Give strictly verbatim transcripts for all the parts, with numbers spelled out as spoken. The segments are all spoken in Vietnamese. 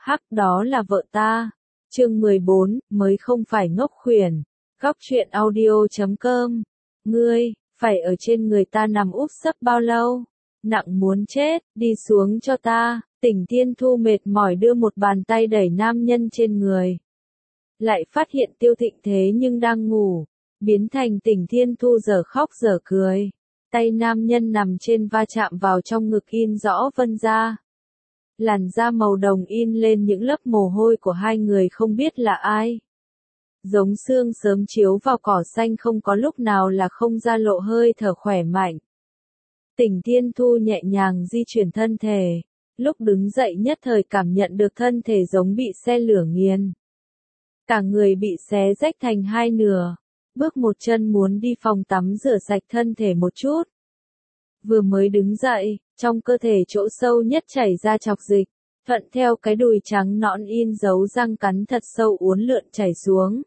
Hắc, đó là vợ ta. Chương mười bốn, mới không phải ngốc khuyển. Góc truyện audio chấm com. Ngươi, phải ở trên người ta nằm úp sấp bao lâu? Nặng muốn chết, đi xuống cho ta. Tỉnh Thiên Thu mệt mỏi đưa một bàn tay đẩy nam nhân trên người. Lại phát hiện Tiêu Thịnh thế nhưng đang ngủ. Biến thành Tỉnh Thiên Thu giờ khóc giờ cười. Tay nam nhân nằm trên va chạm vào trong ngực in rõ vân da. Làn da màu đồng in lên những lớp mồ hôi của hai người không biết là ai. Giống sương sớm chiếu vào cỏ xanh không có lúc nào là không ra lộ hơi thở khỏe mạnh. Tỉnh Thiên Thu nhẹ nhàng di chuyển thân thể. Lúc đứng dậy nhất thời cảm nhận được thân thể giống bị xe lửa nghiền. Cả người bị xé rách thành hai nửa. Bước một chân muốn đi phòng tắm rửa sạch thân thể một chút. Vừa mới đứng dậy, trong cơ thể chỗ sâu nhất chảy ra chọc dịch, thuận theo cái đùi trắng nõn in dấu răng cắn thật sâu uốn lượn chảy xuống.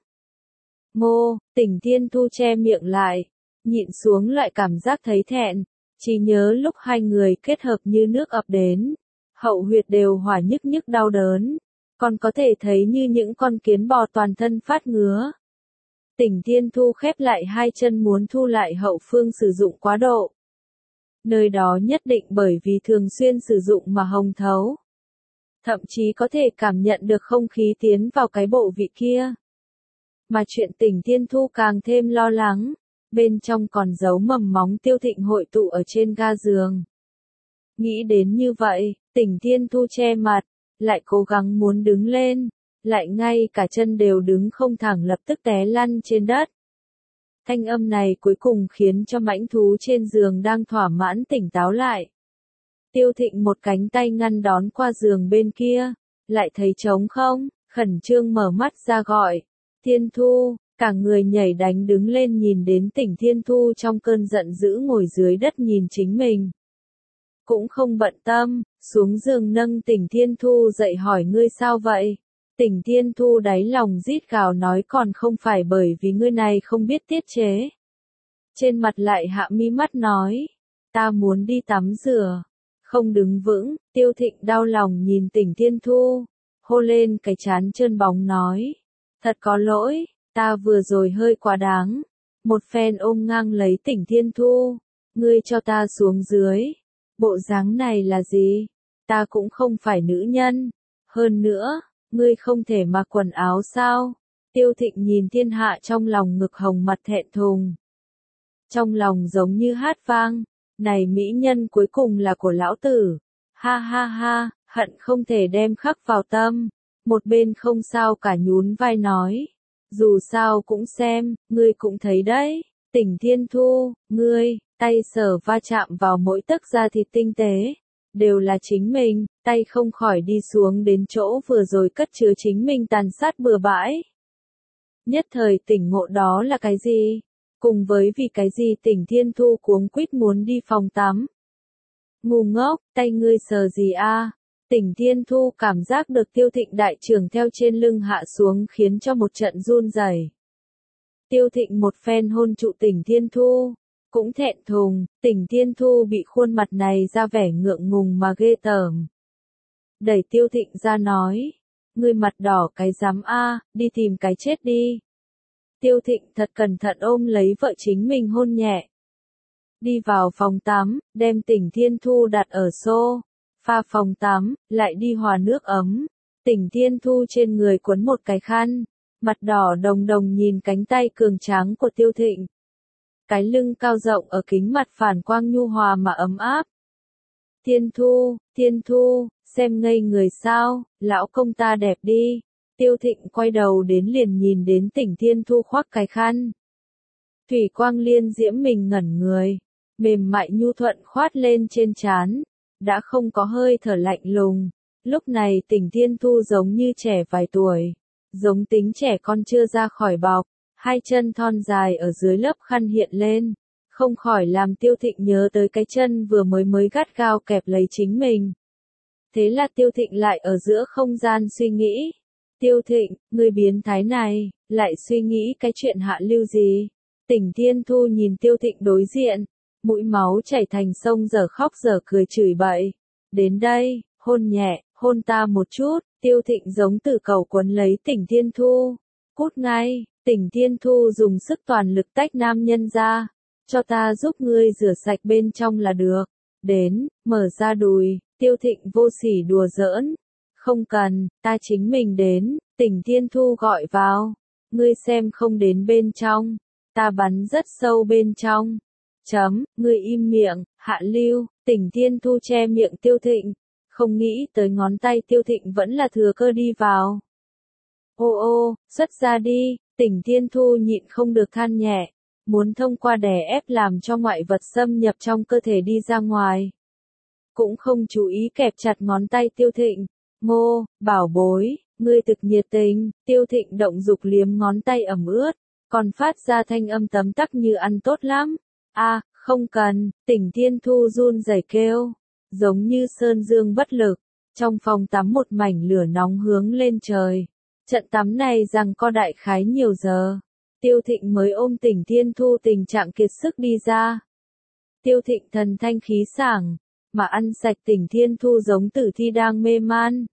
Mô, Tỉnh Thiên Thu che miệng lại, nhịn xuống loại cảm giác thấy thẹn, chỉ nhớ lúc hai người kết hợp như nước ập đến, hậu huyệt đều hỏa nhức nhức đau đớn, còn có thể thấy như những con kiến bò toàn thân phát ngứa. Tỉnh Thiên Thu khép lại hai chân muốn thu lại hậu phương sử dụng quá độ. Nơi đó nhất định bởi vì thường xuyên sử dụng mà hồng thấu. Thậm chí có thể cảm nhận được không khí tiến vào cái bộ vị kia. Mà chuyện Tỉnh Thiên Thu càng thêm lo lắng, bên trong còn giấu mầm móng Tiêu Thịnh hội tụ ở trên ga giường. Nghĩ đến như vậy, Tỉnh Thiên Thu che mặt, lại cố gắng muốn đứng lên, lại ngay cả chân đều đứng không thẳng lập tức té lăn trên đất. Thanh âm này cuối cùng khiến cho mãnh thú trên giường đang thỏa mãn tỉnh táo lại. Tiêu Thịnh một cánh tay ngăn đón qua giường bên kia, lại thấy trống không, khẩn trương mở mắt ra gọi. Thiên Thu, cả người nhảy đánh đứng lên nhìn đến Tỉnh Thiên Thu trong cơn giận dữ ngồi dưới đất nhìn chính mình. Cũng không bận tâm, xuống giường nâng Tỉnh Thiên Thu dậy hỏi ngươi sao vậy? Tỉnh Thiên Thu đáy lòng rít gào nói còn không phải bởi vì ngươi này không biết tiết chế. Trên mặt lại hạ mi mắt nói, ta muốn đi tắm rửa. Không đứng vững, Tiêu Thịnh đau lòng nhìn Tỉnh Thiên Thu, hô lên cái trán trơn bóng nói, thật có lỗi, ta vừa rồi hơi quá đáng. Một phen ôm ngang lấy Tỉnh Thiên Thu, ngươi cho ta xuống dưới. Bộ dáng này là gì? Ta cũng không phải nữ nhân. Hơn nữa, ngươi không thể mặc quần áo sao? Tiêu Thịnh nhìn thiên hạ trong lòng ngực hồng mặt thẹn thùng. Trong lòng giống như hát vang, này mỹ nhân cuối cùng là của lão tử. Ha ha ha, hận không thể đem khắc vào tâm. Một bên không sao cả nhún vai nói. Dù sao cũng xem, ngươi cũng thấy đấy. Tỉnh Thiên Thu, ngươi, tay sờ va chạm vào mỗi tấc da thịt tinh tế. Đều là chính mình, tay không khỏi đi xuống đến chỗ vừa rồi cất chứa chính mình tàn sát bừa bãi. Nhất thời tỉnh ngộ đó là cái gì? Cùng với vì cái gì Tỉnh Thiên Thu cuống quýt muốn đi phòng tắm. Ngu ngốc, tay ngươi sờ gì a? Tỉnh Thiên Thu cảm giác được Tiêu Thịnh đại trưởng theo trên lưng hạ xuống khiến cho một trận run rẩy. Tiêu Thịnh một phen hôn trụ Tỉnh Thiên Thu. Cũng thẹn thùng, Tỉnh Thiên Thu bị khuôn mặt này ra vẻ ngượng ngùng mà ghê tởm. Đẩy Tiêu Thịnh ra nói, ngươi mặt đỏ cái dám a, đi tìm cái chết đi. Tiêu Thịnh thật cẩn thận ôm lấy vợ chính mình hôn nhẹ. Đi vào phòng tắm, đem Tỉnh Thiên Thu đặt ở xô, pha phòng tắm, lại đi hòa nước ấm. Tỉnh Thiên Thu trên người quấn một cái khăn, mặt đỏ đồng đồng nhìn cánh tay cường tráng của Tiêu Thịnh. Cái lưng cao rộng ở kính mặt phản quang nhu hòa mà ấm áp. Thiên Thu, Thiên Thu, xem ngây người sao, lão công ta đẹp đi. Tiêu Thịnh quay đầu đến liền nhìn đến Tỉnh Thiên Thu khoác cái khăn. Thủy quang liên diễm mình ngẩn người, mềm mại nhu thuận khoát lên trên trán, đã không có hơi thở lạnh lùng. Lúc này Tỉnh Thiên Thu giống như trẻ vài tuổi, giống tính trẻ con chưa ra khỏi bọc. Hai chân thon dài ở dưới lớp khăn hiện lên, không khỏi làm Tiêu Thịnh nhớ tới cái chân vừa mới mới gắt gao kẹp lấy chính mình. Thế là Tiêu Thịnh lại ở giữa không gian suy nghĩ. Tiêu Thịnh, người biến thái này, lại suy nghĩ cái chuyện hạ lưu gì? Tỉnh Thiên Thu nhìn Tiêu Thịnh đối diện, mũi máu chảy thành sông giờ khóc giờ cười chửi bậy. Đến đây, hôn nhẹ, hôn ta một chút. Tiêu Thịnh giống từ cầu quấn lấy Tỉnh Thiên Thu. Cút ngay, Tỉnh Thiên Thu dùng sức toàn lực tách nam nhân ra. Cho ta giúp ngươi rửa sạch bên trong là được. Đến, mở ra đùi, Tiêu Thịnh vô sỉ đùa giỡn. Không cần, ta chính mình đến, Tỉnh Thiên Thu gọi vào. Ngươi xem không đến bên trong, ta bắn rất sâu bên trong. Chấm, ngươi im miệng, hạ lưu, Tỉnh Thiên Thu che miệng Tiêu Thịnh. Không nghĩ tới ngón tay Tiêu Thịnh vẫn là thừa cơ đi vào. Ô ô, xuất ra đi, Tỉnh Thiên Thu nhịn không được than nhẹ. Muốn thông qua đè ép làm cho ngoại vật xâm nhập trong cơ thể đi ra ngoài. Cũng không chú ý kẹp chặt ngón tay Tiêu Thịnh. Ngô, bảo bối, ngươi thực nhiệt tình, Tiêu Thịnh động dục liếm ngón tay ẩm ướt, còn phát ra thanh âm tấm tắc như ăn tốt lắm. A, à, không cần, Tỉnh Thiên Thu run rẩy kêu, giống như sơn dương bất lực, trong phòng tắm một mảnh lửa nóng hướng lên trời. Trận tắm này rằng co đại khái nhiều giờ, Tiêu Thịnh mới ôm Tỉnh Thiên Thu tình trạng kiệt sức đi ra. Tiêu Thịnh thần thanh khí sảng, mà ăn sạch Tỉnh Thiên Thu giống tử thi đang mê man.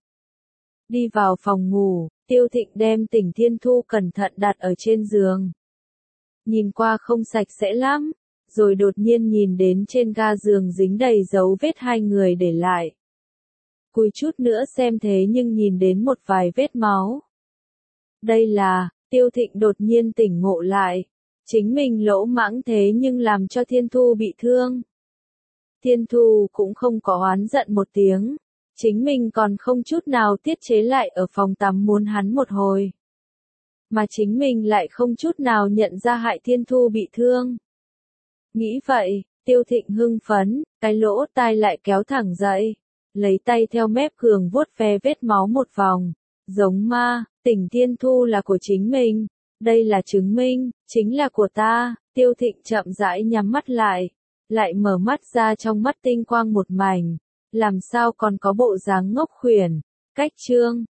Đi vào phòng ngủ, Tiêu Thịnh đem Tỉnh Thiên Thu cẩn thận đặt ở trên giường. Nhìn qua không sạch sẽ lắm, rồi đột nhiên nhìn đến trên ga giường dính đầy dấu vết hai người để lại. Cúi chút nữa xem thế nhưng nhìn đến một vài vết máu. Đây là, Tiêu Thịnh đột nhiên tỉnh ngộ lại. Chính mình lỗ mãng thế nhưng làm cho Thiên Thu bị thương. Thiên Thu cũng không có oán giận một tiếng. Chính mình còn không chút nào tiết chế lại ở phòng tắm muốn hắn một hồi. Mà chính mình lại không chút nào nhận ra hại Thiên Thu bị thương. Nghĩ vậy, Tiêu Thịnh hưng phấn, cái lỗ tai lại kéo thẳng dậy. Lấy tay theo mép giường vuốt ve vết máu một vòng. Giống ma, Tỉnh Thiên Thu là của chính mình. Đây là chứng minh, chính là của ta. Tiêu Thịnh chậm rãi nhắm mắt lại. Lại mở mắt ra trong mắt tinh quang một mảnh. Làm sao còn có bộ dáng ngốc khuyển. Cách chương